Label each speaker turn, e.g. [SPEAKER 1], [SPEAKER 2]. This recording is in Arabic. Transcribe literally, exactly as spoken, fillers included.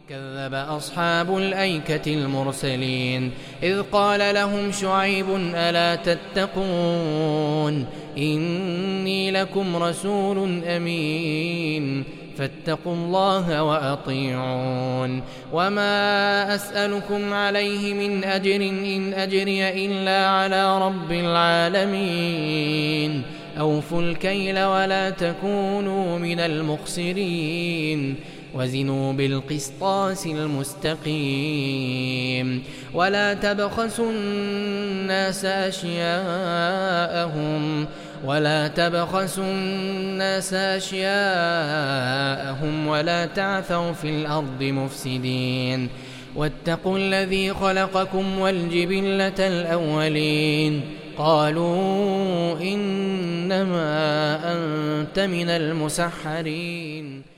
[SPEAKER 1] كذب أصحاب الأيكة المرسلين إذ قال لهم شعيب ألا تتقون إني لكم رسول أمين فاتقوا الله وأطيعون وما أسألكم عليه من أجر إن أجري إلا على رب العالمين أوفوا الكيل ولا تكونوا من المخسرين وزنوا بالقسطاس المستقيم ولا تبخسوا الناس أشياءهم ولا تبخسوا الناس أشياءهم ولا تعثوا في الأرض مفسدين واتقوا الذي خلقكم والجبلة الأولين قالوا إنما أنت من المسحرين